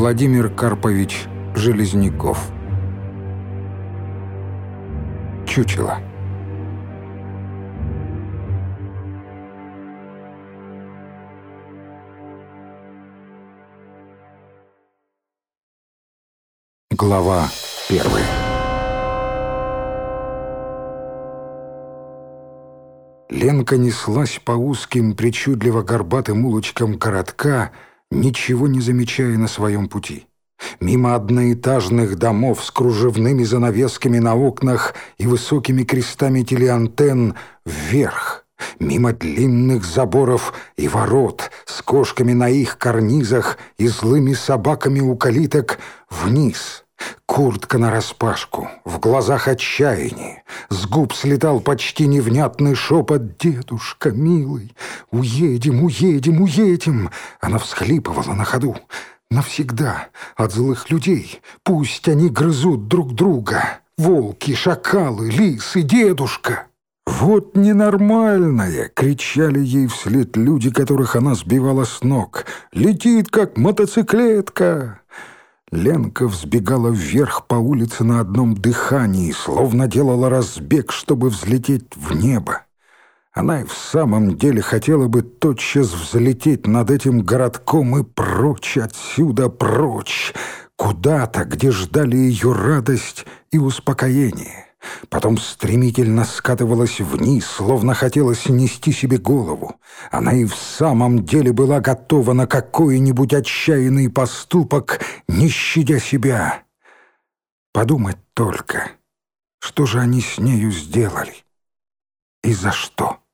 Владимир Карпович Железняков. Чучело. Глава 1. Ленка неслась по узким, причудливо горбатым улочкам городка, ничего не замечая на своем пути. Мимо одноэтажных домов с кружевными занавесками на окнах и высокими крестами телеантенн вверх, мимо длинных заборов и ворот с кошками на их карнизах и злыми собаками у калиток вниз. Куртка нараспашку, в глазах отчаяние, с губ слетал почти невнятный шепот: «Дедушка, милый, уедем, уедем, уедем!» Она всхлипывала на ходу. «Навсегда от злых людей, пусть они грызут друг друга, волки, шакалы, лисы, дедушка!» «Вот ненормальная!» — кричали ей вслед люди, которых она сбивала с ног. «Летит, как мотоциклетка!» Ленка взбегала вверх по улице на одном дыхании, словно делала разбег, чтобы взлететь в небо. Она и в самом деле хотела бы тотчас взлететь над этим городком и прочь отсюда, прочь, куда-то, где ждали ее радость и успокоение. Потом стремительно скатывалась вниз, словно хотела снести себе голову. Она и в самом деле была готова на какой-нибудь отчаянный поступок, не щадя себя. Подумать только, что же они с нею сделали и за что?